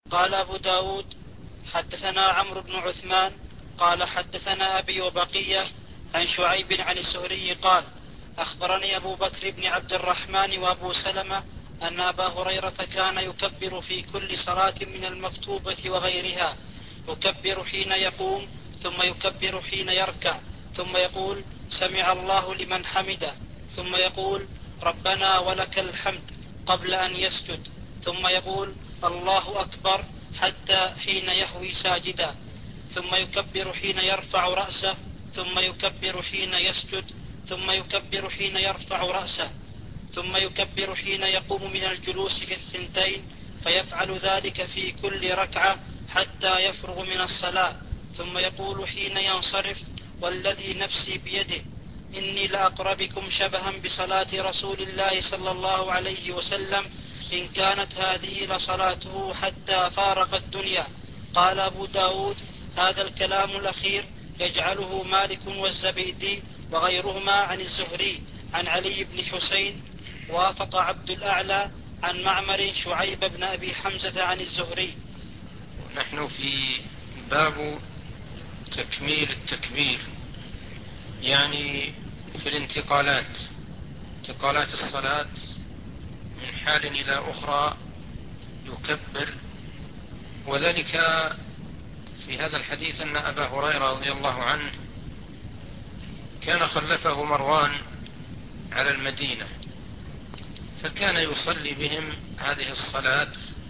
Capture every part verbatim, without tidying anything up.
قال أبو داود حدثنا عمرو بن عثمان قال حدثنا أبي وبقية عن شعيب عن الزهري قال أخبرني أبو بكر بن عبد الرحمن وأبو سلمة أن أبا هريرة كان يكبر في كل صلاة من المكتوبة وغيرها، يكبر حين يقوم ثم يكبر حين يركع ثم يقول سمع الله لمن حمده ثم يقول ربنا ولك الحمد قبل أن يسجد ثم يقول الله أكبر حتى حين يهوي ساجدا ثم يكبر حين يرفع رأسه ثم يكبر حين يسجد ثم يكبر حين يرفع رأسه ثم يكبر حين يقوم من الجلوس في الثنتين، فيفعل ذلك في كل ركعة حتى يفرغ من الصلاة، ثم يقول حين ينصرف والذي نفسي بيده إني لأقربكم شبها بصلاة رسول الله صلى الله عليه وسلم إن كانت هذه لصلاته حتى فارق الدنيا. قال أبو داود هذا الكلام الأخير يجعله مالك والزبيدي وغيرهما عن الزهري عن علي بن حسين، وافق عبد الأعلى عن معمر شعيب بن أبي حمزة عن الزهري. نحن في باب تكميل التكبير، يعني في الانتقالات، انتقالات الصلاة من حال إلى أخرى يكبر. وذلك في هذا الحديث أن أبا هريرة رضي الله عنه كان خلفه مروان على المدينة، فكان يصلي بهم هذه الصلاة،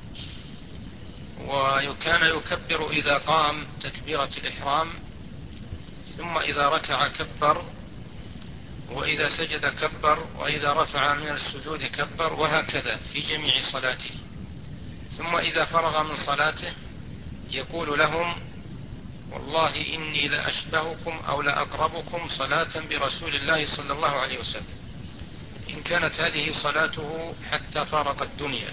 وكان يكبر إذا قام تكبيرة الإحرام، ثم إذا ركع كبر، وإذا سجد كبر، وإذا رفع من السجود كبر، وهكذا في جميع صلاته. ثم إذا فرغ من صلاته يقول لهم والله إني لأشبهكم أو لأقربكم صلاة برسول الله صلى الله عليه وسلم إن كانت هذه صلاته حتى فارق الدنيا.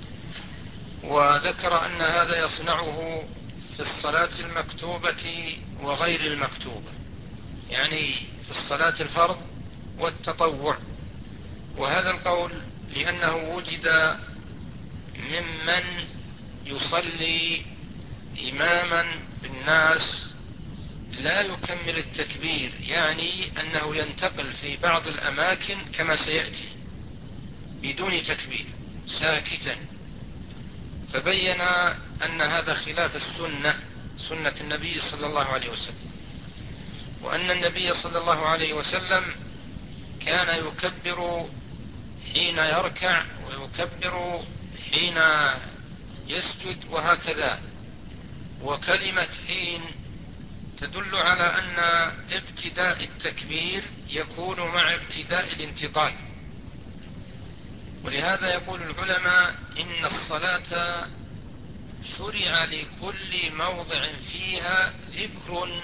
وذكر أن هذا يصنعه في الصلاة المكتوبة وغير المكتوبة، يعني في الصلاة الفرض والتطوع. وهذا القول لأنه وجد ممن يصلي إماما بالناس لا يكمل التكبير، يعني أنه ينتقل في بعض الأماكن كما سيأتي بدون تكبير ساكتا، فبين أن هذا خلاف السنة، سنة النبي صلى الله عليه وسلم، وأن النبي صلى الله عليه وسلم كان يكبر حين يركع ويكبر حين يسجد وهكذا. وكلمة حين تدل على أن ابتداء التكبير يكون مع ابتداء الانتقال. ولهذا يقول العلماء إن الصلاة شرع لكل موضع فيها ذكر،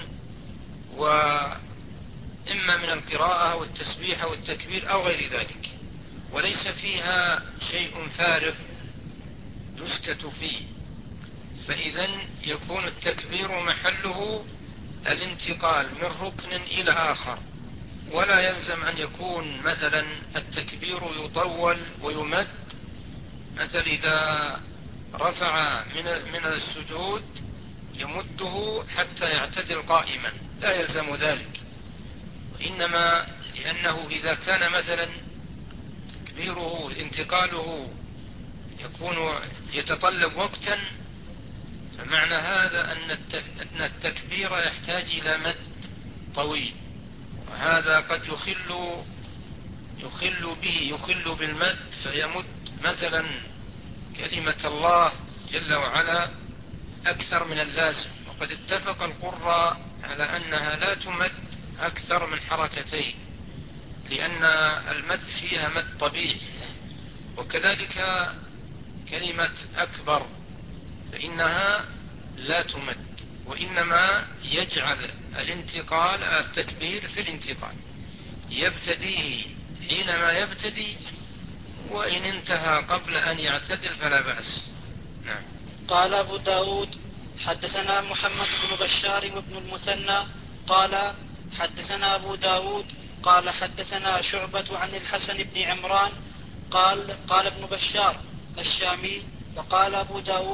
وإما من القراءة والتسبيح والتكبير أو غير ذلك، وليس فيها شيء فارغ يسكت فيه. فإذا يكون التكبير محله الانتقال من ركن إلى آخر، ولا يلزم أن يكون مثلا التكبير يطول ويمد، مثل إذا رفع من من السجود يمده حتى يعتدل قائما، لا يلزم ذلك. وإنما لأنه إذا كان مثلا تكبيره انتقاله يكون يتطلب وقتا، فمعنى هذا أن التكبير يحتاج إلى مد طويل، وهذا قد يخل يخل به يخل بالمد، فيمد مثلا كلمة الله جل وعلا أكثر من اللازم. وقد اتفق القراء على أنها لا تمد أكثر من حركتين، لأن المد فيها مد طبيعي. وكذلك كلمة أكبر فإنها لا تمد، وإنما يجعل الانتقال التكبير في الانتقال، يبتديه حينما يبتدي، وإن انتهى قبل أن يعتدل فلا بأس. نعم. قال أبو داود حدثنا محمد بن بشار وابن المثنى قال حدثنا أبو داود قال حدثنا شعبة عن الحسن بن عمران قال قال ابن بشار الشامي، وقال أبو داود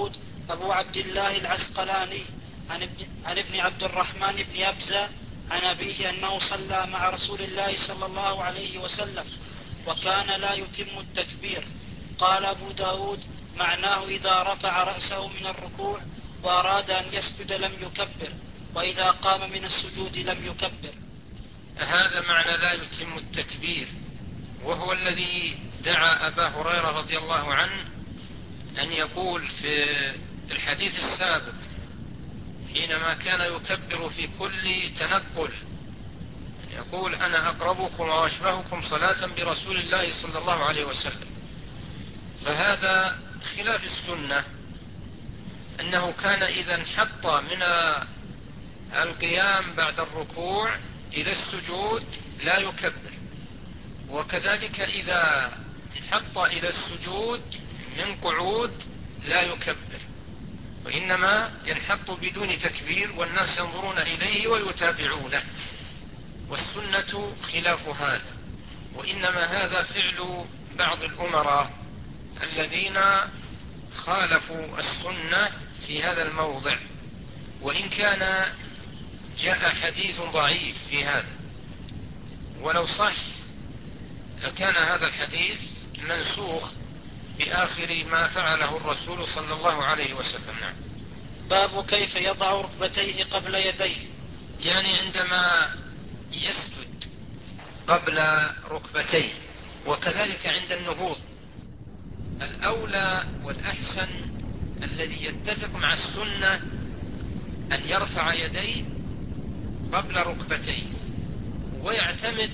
أبو عبد الله العسقلاني عن ابن, عن ابن عبد الرحمن بن أبزة عن أبيه أنه صلى مع رسول الله صلى الله عليه وسلم وكان لا يتم التكبير. قال أبو داود معناه إذا رفع رأسه من الركوع وأراد أن يسجد لم يكبر، وإذا قام من السجود لم يكبر. هذا معنى لا يتم التكبير، وهو الذي دعا أبا هريرة رضي الله عنه أن يقول في الحديث السابق حينما كان يكبر في كل تنقل، يقول أنا أقربكم وأشبهكم صلاة برسول الله صلى الله عليه وسلم. فهذا خلاف السنة، أنه كان إذا انحط من القيام بعد الركوع إلى السجود لا يكبر، وكذلك إذا انحط إلى السجود من قعود لا يكبر، وإنما ينحط بدون تكبير والناس ينظرون إليه ويتابعونه. والسنة خلاف هذا، وإنما هذا فعل بعض الأمراء الذين خالفوا السنة في هذا الموضع، وإن كان جاء حديث ضعيف في هذا، ولو صح لكان هذا الحديث منسوخ بآخر ما فعله الرسول صلى الله عليه وسلم. نعم. باب كيف يضع ركبتيه قبل يديه، يعني عندما يسجد قبل ركبتيه، وكذلك عند النهوض. الأولى والأحسن الذي يتفق مع السنة أن يرفع يديه قبل ركبتيه ويعتمد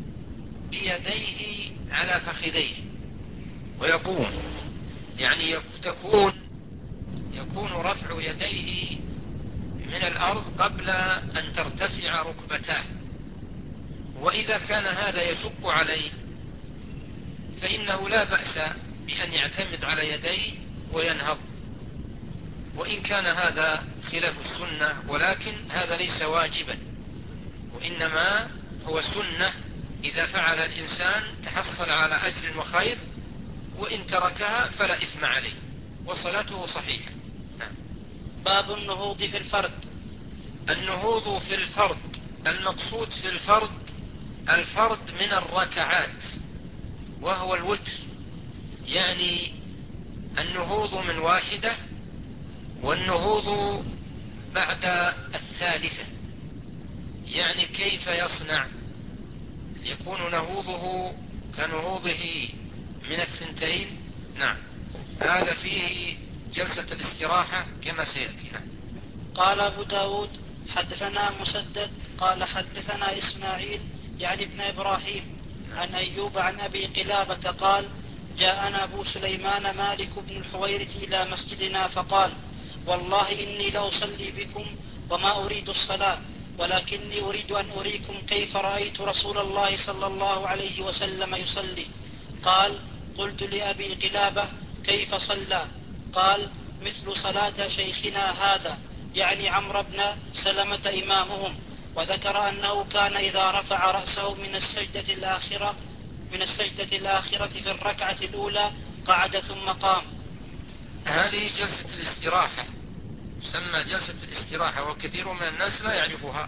بيديه على فخذيه ويقوم، يعني تكون يكون رفع يديه من الأرض قبل أن ترتفع ركبتاه. وإذا كان هذا يشق عليه فإنه لا بأس بأن يعتمد على يديه وينهض، وإن كان هذا خلاف السنة، ولكن هذا ليس واجبا، وإنما هو سنة إذا فعل الإنسان تحصل على أجر وخير، وإن تركها فلا إثم عليه وصلاته صحيحة. نعم. باب النهوض في الفرد. النهوض في الفرد، المقصود في الفرد الفرد من الركعات، وهو الوتر، يعني النهوض من واحدة والنهوض بعد الثالثة. يعني كيف يصنع؟ يكون نهوضه كنهوضه من الثنتين. نعم. هذا فيه جلسة الاستراحة كما سيأتي. نعم. قال أبو داود حدثنا مسدد قال حدثنا إسماعيل يعني ابن إبراهيم عن أيوب عن أبي قلابة قال جاءنا أبو سليمان مالك بن الحويرث إلى مسجدنا فقال والله إني لأصلي بكم وما أريد الصلاة، ولكني أريد أن أريكم كيف رأيت رسول الله صلى الله عليه وسلم يصلي. قال قلت لأبي قلابة كيف صلى؟ قال مثل صلاة شيخنا هذا، يعني عمرو بن سلمة إمامهم. وذكر أنه كان إذا رفع رأسه من السجدة الآخرة من السجدة الآخرة في الركعة الأولى قعد ثم قام. هذه جلسة الاستراحة تسمى جلسة الاستراحة، وكثير من الناس لا يعرفها.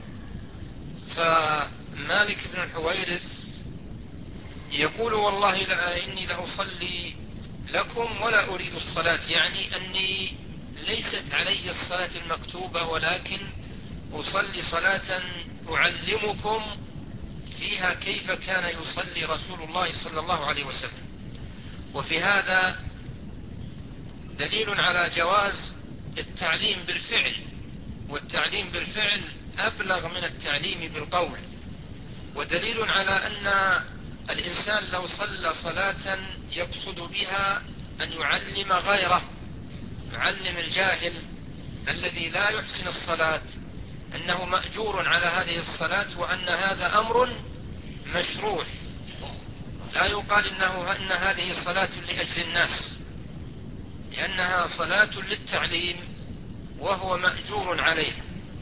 فمالك بن الحويرث يقول والله لا إني لأصلي لكم ولا أريد الصلاة، يعني أني ليست علي الصلاة المكتوبة، ولكن أصلي صلاة أعلمكم فيها كيف كان يصلي رسول الله صلى الله عليه وسلم. وفي هذا دليل على جواز التعليم بالفعل، والتعليم بالفعل أبلغ من التعليم بالقول، ودليل على أن الإنسان لو صلى صلاة يقصد بها أن يعلم غيره، يعلم الجاهل الذي لا يحسن الصلاة أنه مأجور على هذه الصلاة، وأن هذا أمر مشروع، لا يقال إنه أن هذه صلاة لأجل الناس، لأنها صلاة للتعليم وهو مأجور عليها.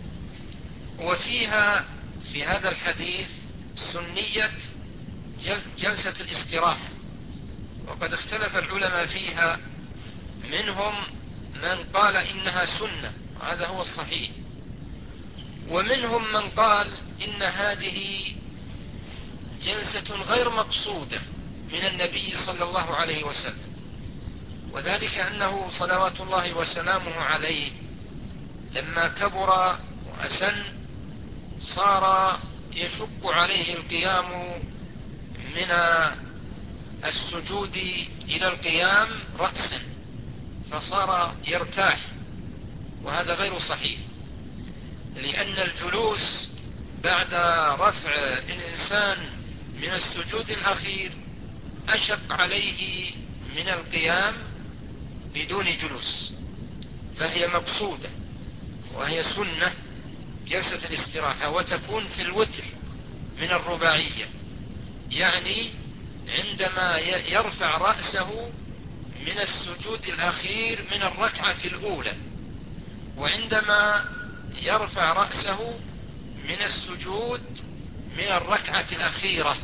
وفيها في هذا الحديث سنية جلسة الاستراحة، وقد اختلف العلماء فيها، منهم من قال إنها سنة، هذا هو الصحيح، ومنهم من قال إن هذه جلسة غير مقصودة من النبي صلى الله عليه وسلم، وذلك أنه صلوات الله وسلامه عليه لما كبر وأسن صار يشق عليه القيام من السجود إلى القيام رأسا، فصار يرتاح، وهذا غير صحيح، لأن الجلوس بعد رفع الإنسان من السجود الأخير أشق عليه من القيام بدون جلوس، فهي مقصودة وهي سنة جلسة الاستراحة، وتكون في الوتر من الرباعية، يعني عندما يرفع رأسه من السجود الأخير من الركعة الأولى، وعندما يرفع رأسه من السجود من الركعة الأخيرة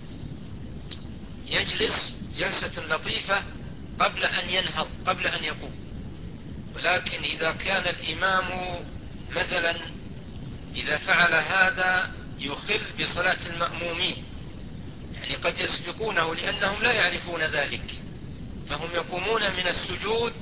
يجلس جلسة لطيفة قبل أن ينهض، قبل أن يقوم. ولكن إذا كان الإمام مثلا إذا فعل هذا يخل بصلاة المأمومين، يعني قد يسبقونه لأنهم لا يعرفون ذلك، فهم يقومون من السجود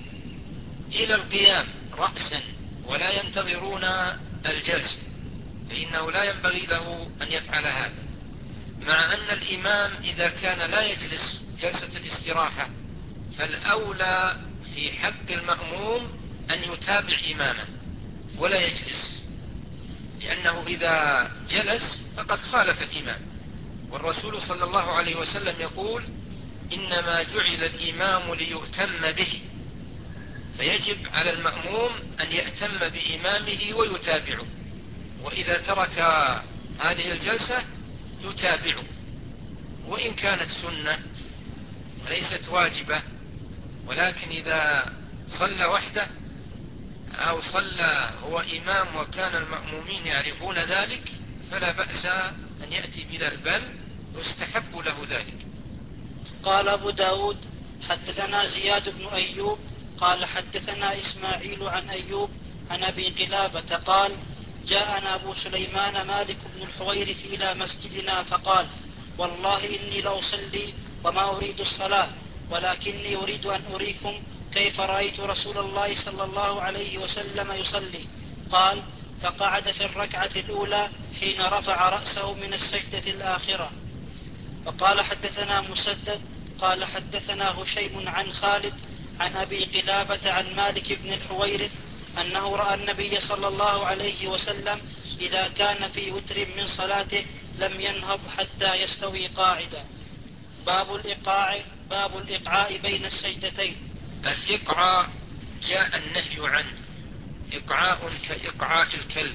إلى القيام رأسا ولا ينتظرون الجلسة، فإنه لا ينبغي له أن يفعل هذا، مع أن الإمام إذا كان لا يجلس جلسة الاستراحة فالأولى في حق المأموم أن يتابع إمامه ولا يجلس، لأنه إذا جلس فقد خالف الإمام، والرسول صلى الله عليه وسلم يقول إنما جعل الإمام ليؤتم به، فيجب على المأموم أن يأتم بإمامه ويتابعه، وإذا ترك هذه الجلسة يتابعه، وإن كانت سنة وليست واجبة، ولكن إذا صلى وحده أو صلى هو إمام وكان المأمومين يعرفون ذلك فلا بأس أن يأتي بذلك، بل يستحب له ذلك. قال أبو داود حدثنا زياد بن أيوب قال حدثنا إسماعيل عن أيوب عن أبي قلابة قال جاءنا أبو سليمان مالك بن الحويرث إلى مسجدنا فقال والله إني لأصلي وما أريد الصلاة، ولكني أريد أن أريكم كيف رأيت رسول الله صلى الله عليه وسلم يصلي. قال فقعد في الركعة الأولى حين رفع رأسه من السجدة الآخرة. وقال حدثنا مسدد قال حدثنا هشيم عن خالد عن أبي قلابة عن مالك بن الحويرث أنه رأى النبي صلى الله عليه وسلم إذا كان في وتر من صلاته لم ينهض حتى يستوي قاعدا. باب الإقعاء باب الإقعاء بين السجدتين. الإقعاء جاء النهي عنه، إقعاء كإقعاء الكلب،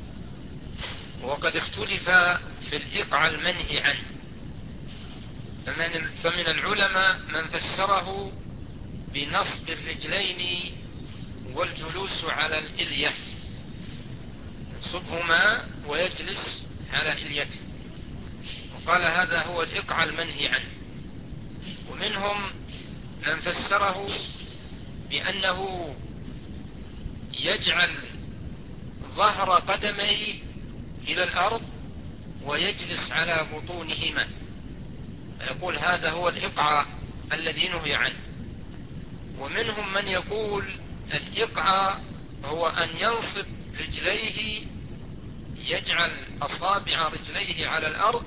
وقد اختلف في الإقعاء المنهي عنه، فمن, فمن العلماء من فسره بنصب الرجلين والجلوس على الإلية، ينصبهما ويجلس على إليته، وقال هذا هو الإقعاء المنهي عنه. ومنهم من فسره بأنه يجعل ظهر قدميه إلى الأرض ويجلس على بطونهما، يقول هذا هو الإقعاء الذي نهي عنه. ومنهم من يقول الإقعاء هو أن ينصب رجليه، يجعل أصابع رجليه على الأرض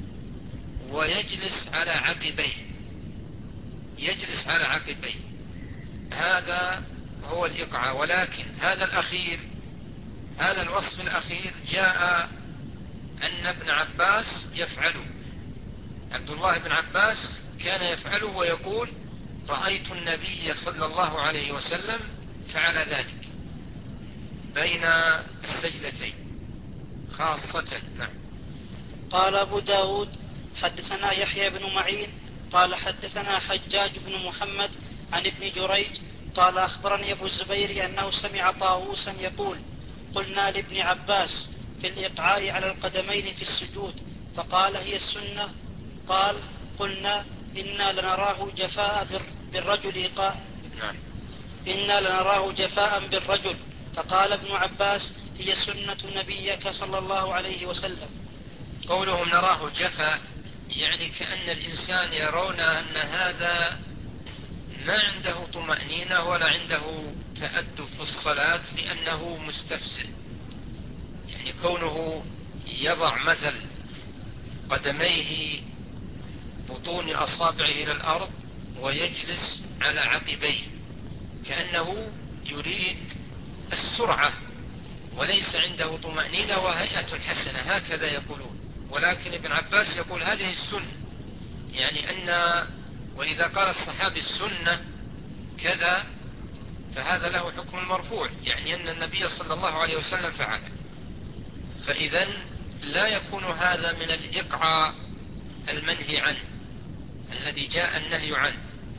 ويجلس على عقبيه، يجلس على عقبيه، هذا هو الإقعاء. ولكن هذا الأخير، هذا الوصف الأخير جاء أن ابن عباس يفعله، عبد الله بن عباس كان يفعله ويقول رأيت النبي صلى الله عليه وسلم فعل ذلك بين السجدتين خاصة. نعم. قال أبو داود حدثنا يحيى بن معين قال حدثنا حجاج بن محمد عن ابن جريج قال أخبرني أبو الزبير أنه سمع طاووسا يقول قلنا لابن عباس في الإقعاء على القدمين في السجود فقال هي السنة. قال قلنا إنا لنراه جفاء بالرجل قال. نعم. إنا لنراه جفاء بالرجل. فقال ابن عباس هي سنة نبيك صلى الله عليه وسلم. قولهم نراه جفا يعني كأن الإنسان يرون أن هذا ما عنده طمأنينة ولا عنده تأدب في الصلاة لأنه مستفسر، يعني كونه يضع مثل قدميه بطون أصابعه إلى الأرض ويجلس على عقبيه كأنه يريد السرعة وليس عنده طمأنينة وهيئة حسنة، هكذا يقولون. ولكن ابن عباس يقول هذه السنة، يعني أن وإذا قال الصحابي السنة كذا فهذا له حكم المرفوع، يعني أن النبي صلى الله عليه وسلم فعل. فإذا لا يكون هذا من الإقعاء المنهي عنه الذي جاء النهي عنه.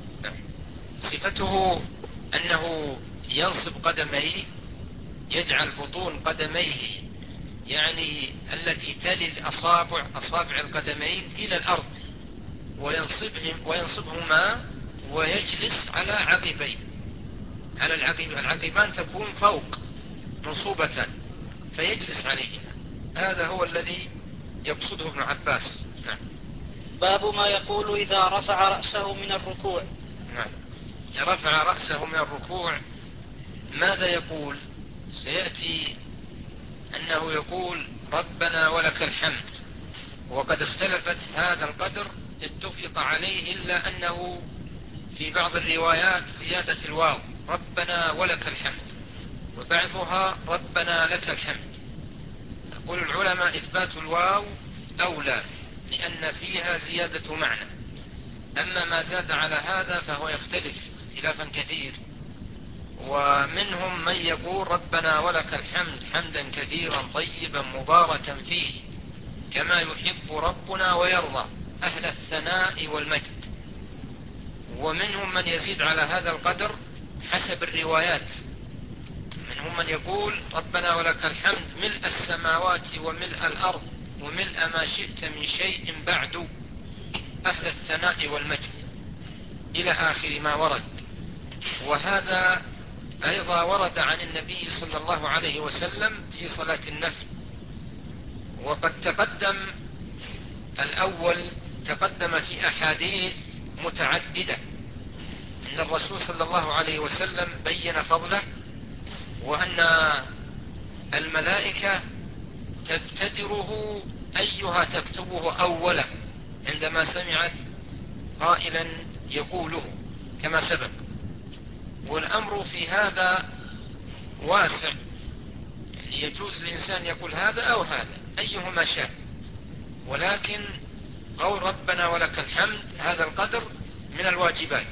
صفته أنه ينصب قدميه، يجعل بطون قدميه يعني التي تلي الأصابع أصابع القدمين إلى الأرض وينصبهم وينصبهما ويجلس على عقبيه، على العقب العقبان تكون فوق منصوبتان فيجلس عليهما. هذا هو الذي يقصده ابن عباس. نعم. باب ما يقول إذا رفع رأسه من الركوع. نعم. رفع رأسه من الركوع ماذا يقول؟ سيأتي أنه يقول ربنا ولك الحمد، وقد اختلفت هذا القدر اتفق عليه إلا أنه في بعض الروايات زيادة الواو ربنا ولك الحمد، وبعضها ربنا لك الحمد. يقول العلماء إثبات الواو أولى لأن فيها زيادة معنى، أما ما زاد على هذا فهو يختلف اختلافا كثير، ومنهم من يقول ربنا ولك الحمد حمدا كثيرا طيبا مباركا فيه كما يحب ربنا ويرضى أهل الثناء والمجد. ومنهم من يزيد على هذا القدر حسب الروايات، منهم من يقول ربنا ولك الحمد ملء السماوات وملء الأرض وملء ما شئت من شيء بعد أهل الثناء والمجد إلى آخر ما ورد. وهذا أيضا ورد عن النبي صلى الله عليه وسلم في صلاة النفل. وقد تقدم الأول تقدم في أحاديث متعددة أن الرسول صلى الله عليه وسلم بين فضله، وأن الملائكة تبتدره أيها تكتبه أولا عندما سمعت قائلا يقوله كما سبق. والأمر في هذا واسع، يعني يجوز الإنسان يقول هذا أو هذا أيهما شاء، ولكن قول ربنا ولك الحمد هذا القدر من الواجبات.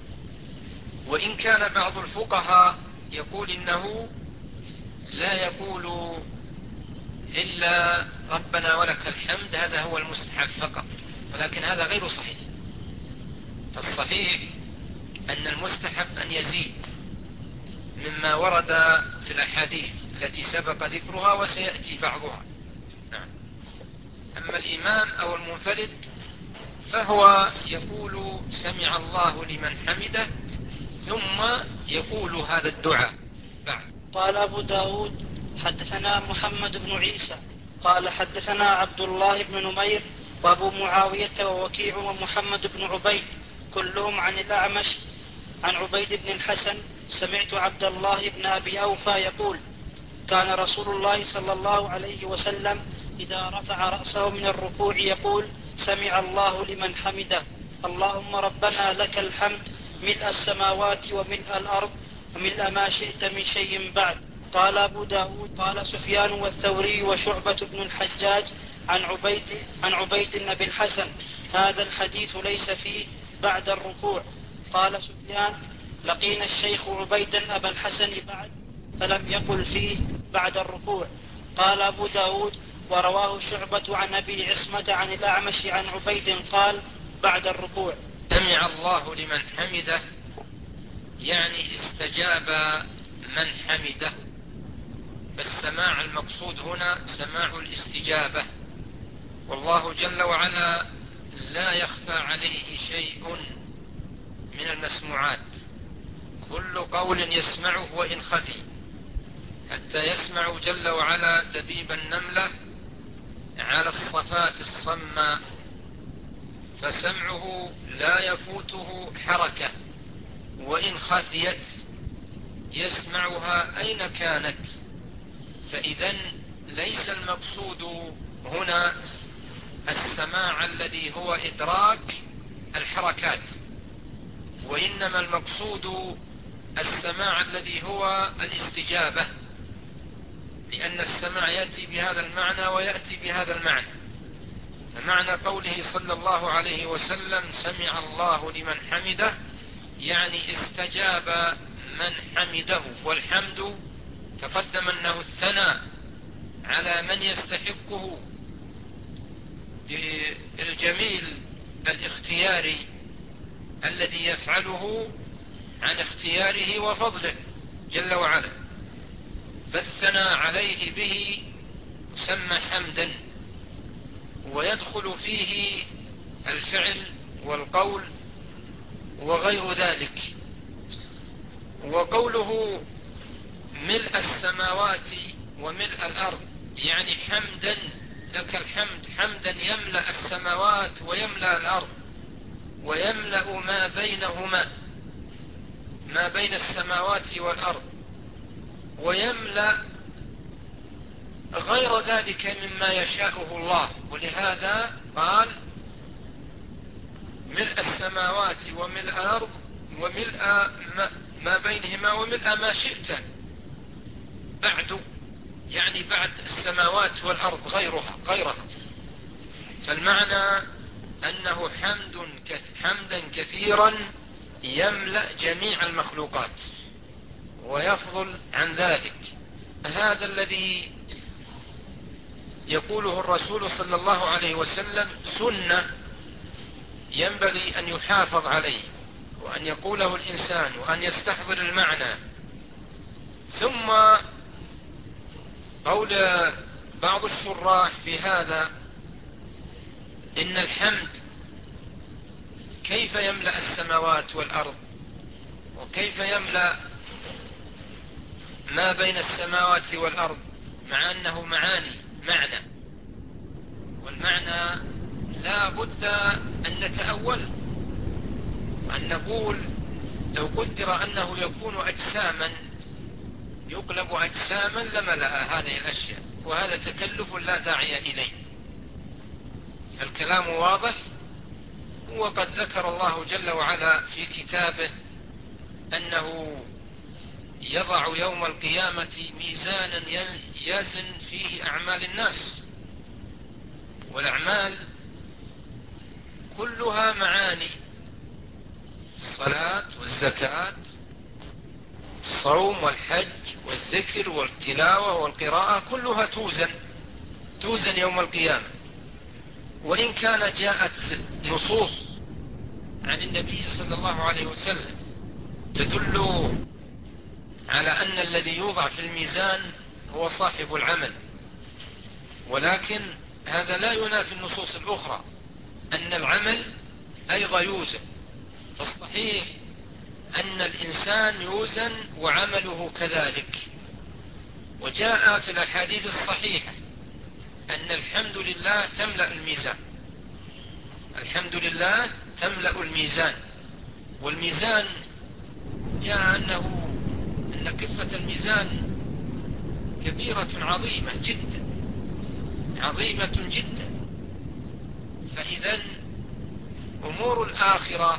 وإن كان بعض الفقهاء يقول إنه لا يقول إلا ربنا ولك الحمد هذا هو المستحب فقط، ولكن هذا غير صحيح. فالصحيح أن المستحب أن يزيد مما ورد في الأحاديث التي سبق ذكرها وسيأتي بعضها. نعم. أما الإمام أو المنفرد فهو يقول سمع الله لمن حمده ثم يقول هذا الدعاء بعد. قال أبو داود حدثنا محمد بن عيسى قال حدثنا عبد الله بن نمير وأبو معاوية ووكيع ومحمد بن عبيد كلهم عن الأعمش عن عبيد بن الحسن سمعت عبد الله بن أبي أوفى يقول كان رسول الله صلى الله عليه وسلم إذا رفع رأسه من الركوع يقول سمع الله لمن حمده اللهم ربنا لك الحمد ملء السماوات وملء الأرض وملء ما شئت من شيء بعد. قال أبو داود قال سفيان والثوري وشعبة بن الحجاج عن عبيد, عن عبيد بن الحسن هذا الحديث ليس فيه بعد الركوع. قال سفيان لقينا الشيخ عبيدا أبا الحسن بعد فلم يقل فيه بعد الركوع. قال أبو داود ورواه شعبة عن أبي عصمة عن الأعمش عن عبيد قال بعد الركوع. سمع الله لمن حمده يعني استجاب من حمده، فالسماع المقصود هنا سماع الاستجابة، والله جل وعلا لا يخفى عليه شيء من المسموعات، كل قول يسمعه وإن خفي، حتى يسمع جل وعلا دبيب النملة على الصفات الصماء، فسمعه لا يفوته حركة، وإن خفيت يسمعها أين كانت. فإذن ليس المقصود هنا السماع الذي هو إدراك الحركات، وإنما المقصود السماع الذي هو الاستجابة، لأن السماع يأتي بهذا المعنى ويأتي بهذا المعنى. فمعنى قوله صلى الله عليه وسلم سمع الله لمن حمده، يعني استجاب من حمده، والحمد تقدم أنه الثناء على من يستحقه بالجميل الاختياري الذي يفعله عن اختياره وفضله جل وعلا، فالثناء عليه به يسمى حمدا، ويدخل فيه الفعل والقول وغير ذلك. وقوله ملء السماوات وملء الأرض، يعني حمدا لك الحمد، حمدا يملأ السماوات ويملأ الأرض ويملأ ما بينهما، ما بين السماوات والأرض، ويملأ غير ذلك مما يشاءه الله. ولهذا قال ملء السماوات وملء الأرض وملء ما بينهما وملء ما شئت بعد، يعني بعد السماوات والأرض غيرها غيرها. فالمعنى أنه حمد حمدا كثيرا يملأ جميع المخلوقات ويفضل عن ذلك. هذا الذي يقوله الرسول صلى الله عليه وسلم سنة ينبغي أن يحافظ عليه، وأن يقوله الإنسان، وأن يستحضر المعنى. ثم قول بعض الشراح في هذا إن الحمد كيف يملأ السماوات والأرض، وكيف يملأ ما بين السماوات والأرض، مع أنه معاني معنى، والمعنى لا بد أن نتأوله، وأن نقول لو قدر أنه يكون أجساما يقلب أجساما لملأ هذه الأشياء، وهذا تكلف لا داعي إليه. فالكلام واضح، وقد ذكر الله جل وعلا في كتابه أنه يضع يوم القيامة ميزانا يزن فيه أعمال الناس، والأعمال كلها معاني، الصلاة والزكاة الصوم والحج والذكر والتلاوة والقراءة كلها توزن توزن يوم القيامة. وإن كان جاءت نصوص عن النبي صلى الله عليه وسلم تدل على أن الذي يوضع في الميزان هو صاحب العمل، ولكن هذا لا ينافي النصوص الأخرى أن العمل أيضا يوزن. فالصحيح أن الإنسان يوزن وعمله كذلك. وجاء في الأحاديث الصحيحة أن الحمد لله تملأ الميزان، الحمد لله تملأ الميزان. والميزان جاء أنه أن كفة الميزان كبيرة عظيمة جدا، عظيمة جدا. فإذا أمور الآخرة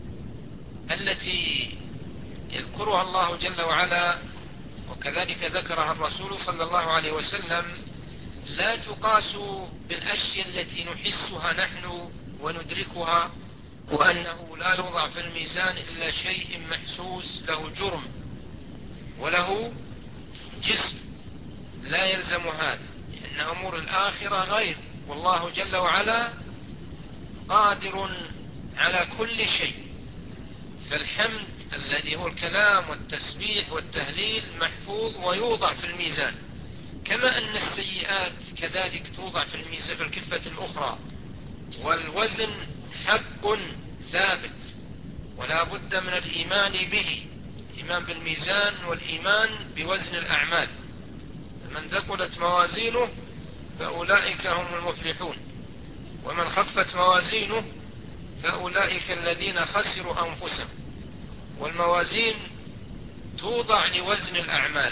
التي يذكرها الله جل وعلا وكذلك ذكرها الرسول صلى الله عليه وسلم لا تقاس بالأشياء التي نحسها نحن وندركها، وأنه لا يوضع في الميزان إلا شيء محسوس له جرم وله جسم. لا يلزم هذا، لأن أمور الآخرة غير، والله جل وعلا قادر على كل شيء. فالحمد الذي هو الكلام والتسبيح والتهليل محفوظ ويوضع في الميزان، كما أن السيئات كذلك توضع في الميزان في الكفة الأخرى. والوزن حق ثابت ولا بد من الإيمان به، الإيمان بالميزان والإيمان بوزن الأعمال. من ثقلت موازينه فأولئك هم المفلحون، ومن خفت موازينه فأولئك الذين خسروا أنفسهم. والموازين توضع لوزن الأعمال.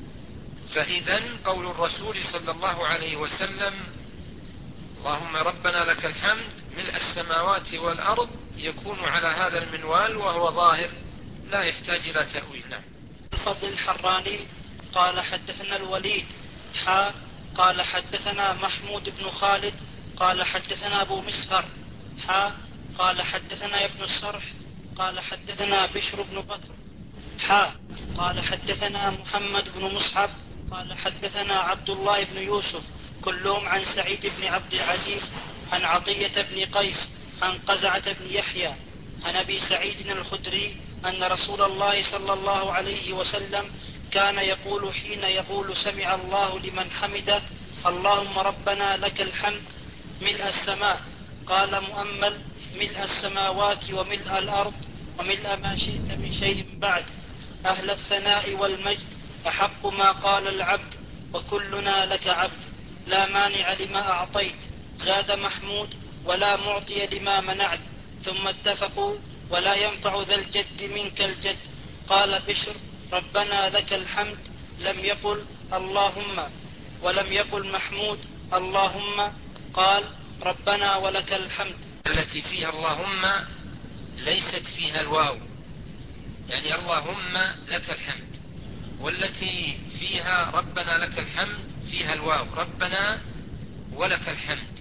فإذن قول الرسول صلى الله عليه وسلم اللهم ربنا لك الحمد ملء السماوات والأرض يكون على هذا المنوال، وهو ظاهر لا يحتاج إلى تأويل. نعم. الفضل الحراني قال حدثنا الوليد حا قال حدثنا محمود بن خالد قال حدثنا أبو مسهر حا قال حدثنا ابن الصرح قال حدثنا بشر بن بكر حا قال حدثنا محمد بن مصعب قال حدثنا عبد الله بن يوسف كلهم عن سعيد بن عبد العزيز عن عطية بن قيس عن قزعة بن يحيى عن أبي سعيد الخدري أن رسول الله صلى الله عليه وسلم كان يقول حين يقول سمع الله لمن حمده اللهم ربنا لك الحمد ملء السماء، قال مؤمل ملء السماوات وملء الأرض وملء ما شئت من شيء بعد، أهل الثناء والمجد أحق ما قال العبد وكلنا لك عبد، لا مانع لما أعطيت. زاد محمود ولا معطي لما منعت. ثم اتفقوا ولا ينفع ذا الجد منك الجد. قال بشر ربنا لك الحمد لم يقل اللهم، ولم يقل محمود اللهم، قال ربنا ولك الحمد. التي فيها اللهم ليست فيها الواو، يعني اللهم لك الحمد، والتي فيها ربنا لك الحمد فيها الواو ربنا ولك الحمد.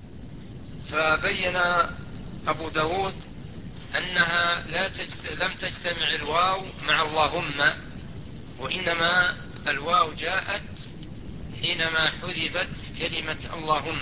فبين أبو داود أنها لا تجت... لم تجتمع الواو مع اللهم، وإنما الواو جاءت حينما حذفت كلمة اللهم.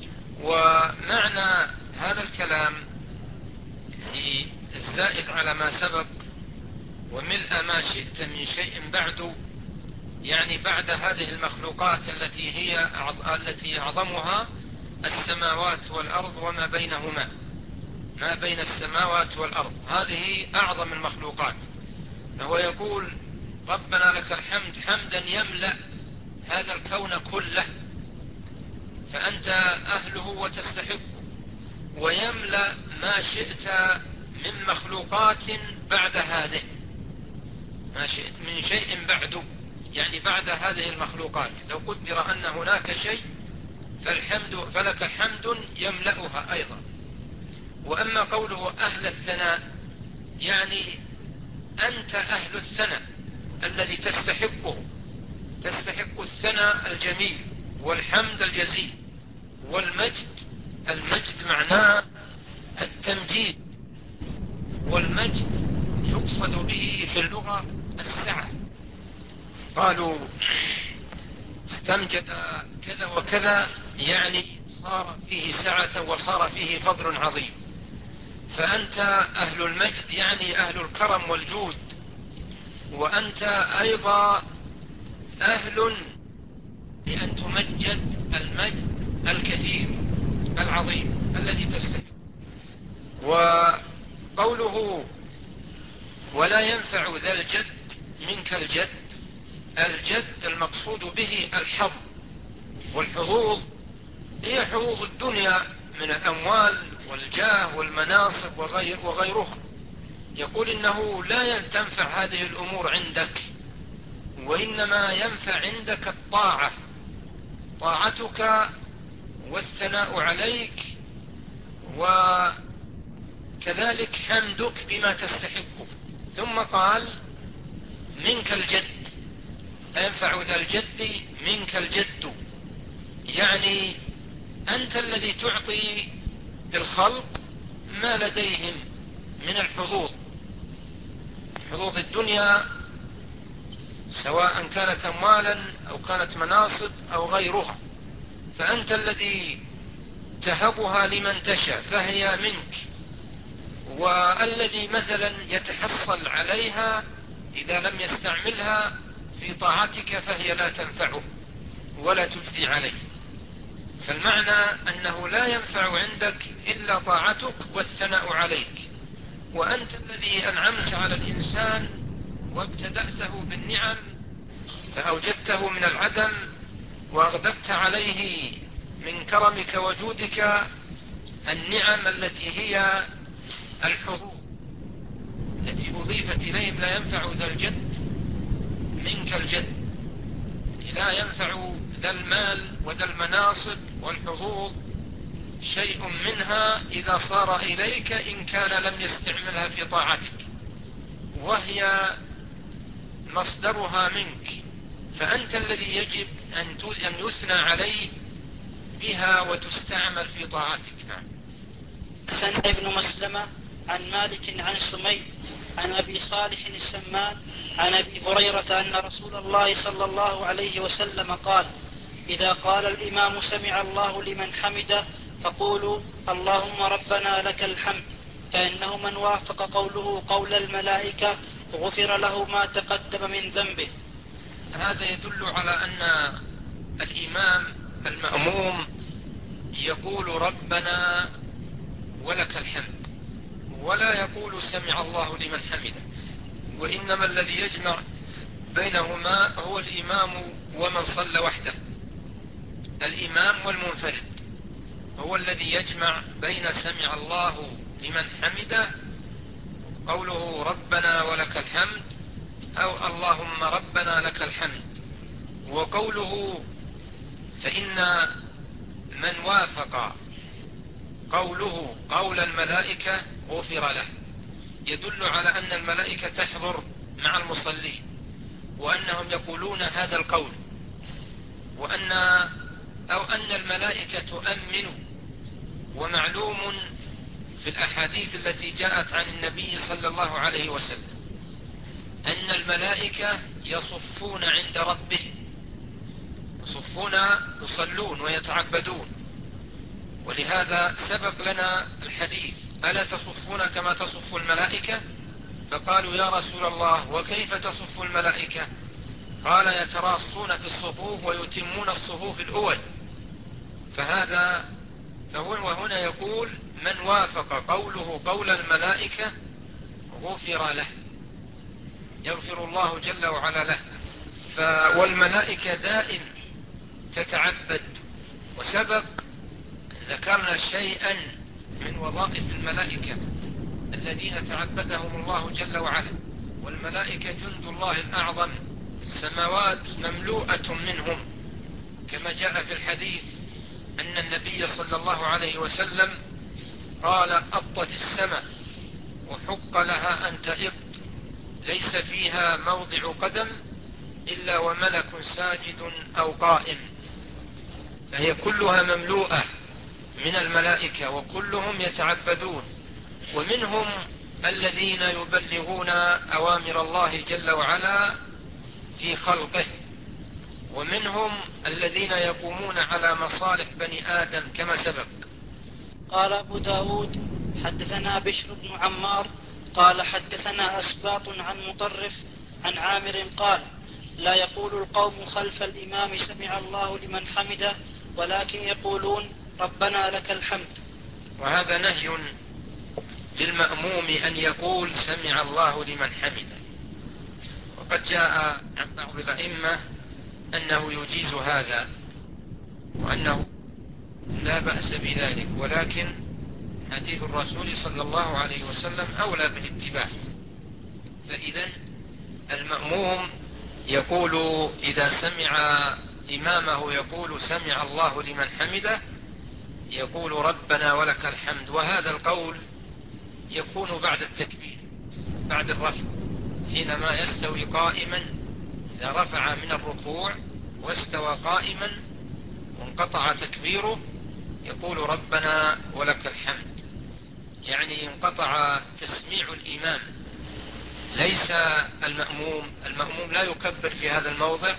ومعنى هذا الكلام يعني الزائد على ما سبق وملء ما شئت من شيء بعد، يعني بعد هذه المخلوقات التي هي التي أعظمها السماوات والأرض وما بينهما، ما بين السماوات والأرض هذه أعظم المخلوقات. فهو يقول ربنا لك الحمد حمدا يملأ هذا الكون كله، فأنت أهله وتستحقه، ويملأ ما شئت من مخلوقات بعد هذه، ما شئت من شيء بعد، يعني بعد هذه المخلوقات لو قدر أن هناك شيء فالحمد فلك حمد يملأها أيضا. وأما قوله أهل الثناء يعني أنت أهل الثناء الذي تستحقه، تستحق الثناء الجميل والحمد الجزيل والمجد. المجد معناه التمجيد، والمجد يقصد به في اللغة السعة. قالوا استمجد كذا وكذا يعني صار فيه سعة وصار فيه فضل عظيم. فأنت أهل المجد يعني أهل الكرم والجود، وأنت أيضا أهل لأن تمجد المجد الكثير العظيم الذي تستحق. وقوله ولا ينفع ذا الجد منك الجد، الجد المقصود به الحظ، والحظوظ هي حظوظ الدنيا من الأموال والجاه والمناصب وغير وغيرها. يقول إنه لا تنفع هذه الأمور عندك، وإنما ينفع عندك الطاعة، طاعتك والثناء عليك، وكذلك حمدك بما تستحقه. ثم قال منك الجد، ينفع ذا الجد منك الجد، يعني أنت الذي تعطي الخلق ما لديهم من الحظوظ، حظوظ الدنيا سواء كانت أموالا أو كانت مناصب أو غيرها، فأنت الذي تهبها لمن تشاء فهي منك. والذي مثلا يتحصل عليها إذا لم يستعملها في طاعتك فهي لا تنفعه ولا تجدي عليه. فالمعنى أنه لا ينفع عندك إلا طاعتك والثناء عليك، وأنت الذي أنعمت على الإنسان وابتدأته بالنعم فأوجدته من العدم وأغدقت عليه من كرمك وجودك النعم التي هي الحظوظ التي أضيفت إليهم. لا ينفع ذا الجد منك الجد، لا ينفع ذا المال وذا المناصب والحظوظ شيء منها إذا صار إليك إن كان لم يستعملها في طاعتك، وهي مصدرها منك، فأنت الذي يجب أن يثنى عليه بها وتستعمل في طاعتك. نعم. حدثنا ابن مسلمة عن مالك عن سمي عن أبي صالح السمان عن أبي هريرة أن رسول الله صلى الله عليه وسلم قال: إذا قال الإمام سمع الله لمن حمده فقولوا اللهم ربنا لك الحمد، فإنه من وافق قوله قول الملائكة غفر له ما تقدم من ذنبه. هذا يدل على أن الإمام المأموم يقول ربنا ولك الحمد، ولا يقول سمع الله لمن حمده، وإنما الذي يجمع بينهما هو الإمام ومن صلى وحده. الإمام والمنفرد هو الذي يجمع بين سمع الله لمن حمده قوله ربنا ولك الحمد أو اللهم ربنا لك الحمد، وقوله فإن من وافق قوله قول الملائكة غفر له، يدل على أن الملائكة تحضر مع المصلين وأنهم يقولون هذا القول، وأن أو أن الملائكة تؤمن. ومعلوم في الأحاديث التي جاءت عن النبي صلى الله عليه وسلم أن الملائكة يصفون عند ربه، يصفون يصلون ويتعبدون، ولهذا سبق لنا الحديث ألا تصفون كما تصف الملائكة؟ فقالوا يا رسول الله وكيف تصف الملائكة؟ قال يتراصون في الصفوف ويتمون الصفوف الأول. فهذا فهو وهنا يقول من وافق قوله قول الملائكة غفر له، يغفر الله جل وعلا له. والملائكة دائم تتعبد، وسبق ذكرنا شيئا من وظائف الملائكة الذين تعبدهم الله جل وعلا، والملائكة جند الله الأعظم، السماوات مملوءة منهم، كما جاء في الحديث أن النبي صلى الله عليه وسلم قال أطت السماء وحق لها أن تئط، ليس فيها موضع قدم إلا وملك ساجد أو قائم، فهي كلها مملوءة من الملائكة وكلهم يتعبدون، ومنهم الذين يبلغون أوامر الله جل وعلا في خلقه، ومنهم الذين يقومون على مصالح بني آدم كما سبق. قال أبو داود حدثنا بشر بن عمار قال حدثنا أسباط عن مطرف عن عامر قال لا يقول القوم خلف الإمام سمع الله لمن حمده، ولكن يقولون ربنا لك الحمد. وهذا نهي للمأموم أن يقول سمع الله لمن حمده، وقد جاء عن بعض الأئمة أنه يجيز هذا وأنه لا بأس بذلك، ولكن حديث الرسول صلى الله عليه وسلم أولى بالاتباع. فإذا المأموم يقول إذا سمع إمامه يقول سمع الله لمن حمده يقول ربنا ولك الحمد، وهذا القول يكون بعد التكبير بعد الرفع، حينما يستوي قائما، إذا رفع من الركوع واستوى قائما وانقطع تكبيره يقول ربنا ولك الحمد، يعني انقطع تسميع الإمام ليس المأموم. المأموم لا يكبر في هذا الموضع،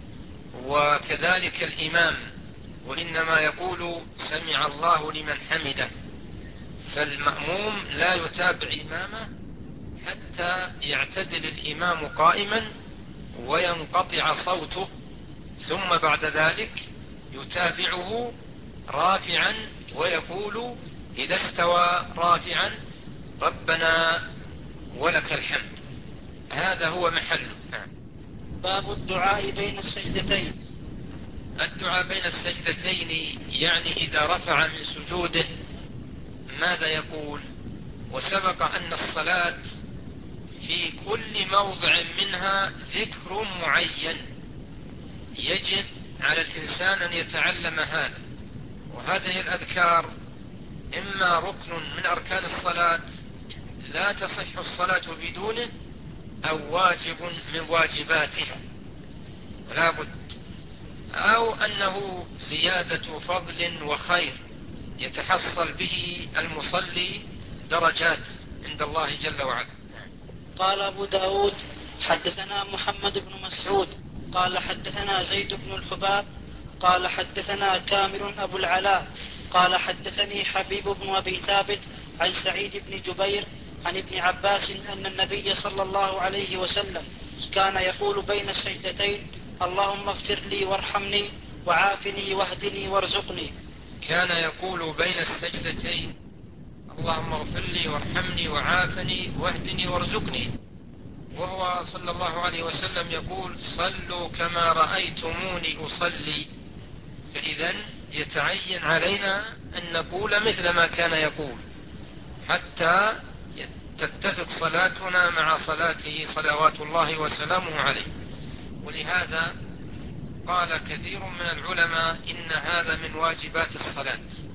وكذلك الإمام، وإنما يقول سمع الله لمن حمده، فالمأموم لا يتابع إمامه حتى يعتدل الإمام قائما وينقطع صوته، ثم بعد ذلك يتابعه رافعا ويقول إذا استوى رافعا ربنا ولك الحمد. هذا هو محله. نعم. باب الدعاء بين السجدتين. الدعاء بين السجدتين يعني إذا رفع من سجوده ماذا يقول؟ وسبق أن الصلاة في كل موضع منها ذكر معين، يجب على الإنسان أن يتعلم هذا. وهذه الأذكار إما ركن من أركان الصلاة لا تصح الصلاة بدونه، أو واجب من واجباتها ولا بد، أو أنه زيادة فضل وخير يتحصل به المصلي درجات عند الله جل وعلا. قال أبو داود حدثنا محمد بن مسعود قال حدثنا زيد بن الحباب قال حدثنا كامل أبو العلاء قال حدثني حبيب بن أبي ثابت عن سعيد بن جبير عن ابن عباس أن النبي صلى الله عليه وسلم كان يقول بين السجدتين اللهم اغفر لي وارحمني وعافني واهدني وارزقني. كان يقول بين السجدتين اللهم اغفر لي وارحمني وعافني واهدني وارزقني، وهو صلى الله عليه وسلم يقول صلوا كما رأيتموني أصلي. فإذن يتعين علينا أن نقول مثل ما كان يقول حتى تتفق صلاتنا مع صلاته صلوات الله وسلامه عليه. ولهذا قال كثير من العلماء إن هذا من واجبات الصلاة،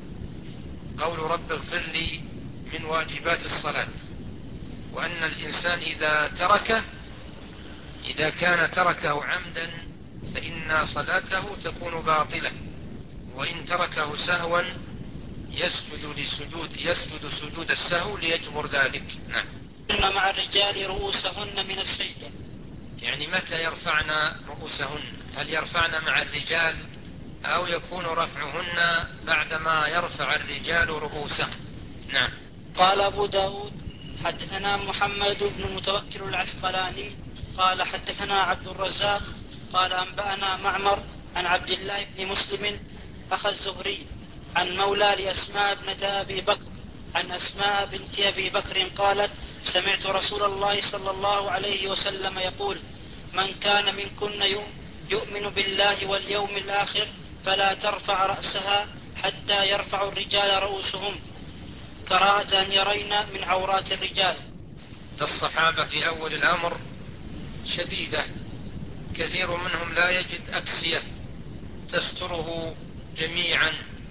قول رب اغفر لي من واجبات الصلاة، وأن الإنسان إذا تركه إذا كان تركه عمدا فإن صلاته تكون باطلة، وإن تركه سهوا يسجد للسجود يسجد سجود السهو ليجبر ذلك. نعم. إن مع الرجال رؤوسهن من السجدة، يعني متى يرفعن رؤوسهن؟ هل يرفعن مع الرجال أو يكون رفعهن بعدما يرفع الرجال رؤوسهم؟ نعم. قال أبو داود حدثنا محمد بن المتوكل العسقلاني قال حدثنا عبد الرزاق قال أنبأنا معمر عن عبد الله بن مسلم أخ الزهري عن مولى لأسماء ابنة أبي بكر عن أسماء بنت أبي بكر قالت سمعت رسول الله صلى الله عليه وسلم يقول من كان منكن يؤمن بالله واليوم الآخر فلا ترفع رأسها حتى يرفع الرجال رؤوسهم كراهة أن يرين من عورات الرجال. الصحابة في أول الأمر شديدة، كثير منهم لا يجد أكسية تستره جميعا،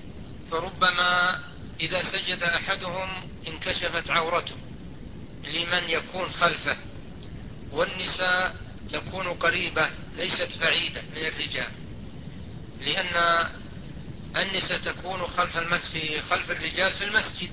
فربما إذا سجد أحدهم انكشفت عورته لمن يكون خلفه، والنساء تكون قريبة ليست بعيدة من الرجال، لأن النساء تكون خلف المسجد خلف الرجال في المسجد،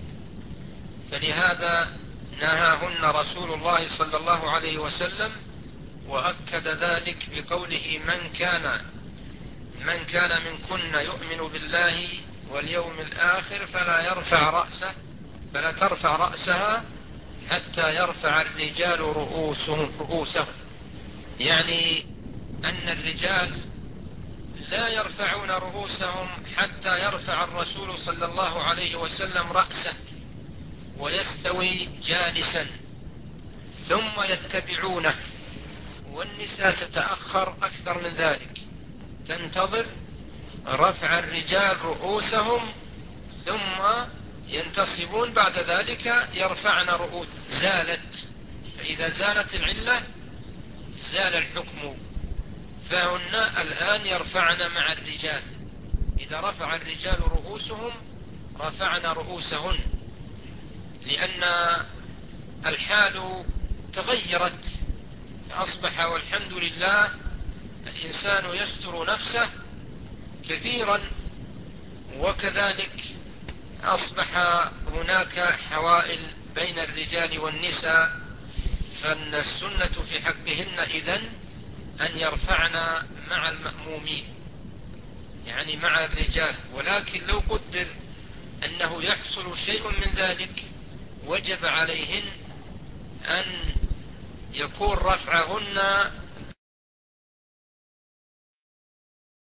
فلهذا نهاهن رسول الله صلى الله عليه وسلم، وأكد ذلك بقوله من كان من كان منكن يؤمن بالله واليوم الآخر فلا يرفع رأسه فلا ترفع رأسها حتى يرفع الرجال رؤوسهم رؤوسهم يعني أن الرجال لا يرفعون رؤوسهم حتى يرفع الرسول صلى الله عليه وسلم رأسه ويستوي جالسا ثم يتبعونه، والنساء تتأخر أكثر من ذلك، تنتظر رفع الرجال رؤوسهم ثم ينتصبون بعد ذلك يرفعن رؤوس. زالت، فإذا زالت العلة زال الحكم، فهن الآن يرفعن مع الرجال، إذا رفع الرجال رؤوسهم رفعن رؤوسهن، لأن الحال تغيرت، أصبح والحمد لله الإنسان يستر نفسه كثيرا، وكذلك أصبح هناك حوائل بين الرجال والنساء، فالسنة في حقهن إذن أن يرفعن مع المأمومين يعني مع الرجال، ولكن لو قدر أنه يحصل شيء من ذلك وجب عليهن أن يكون رفعهن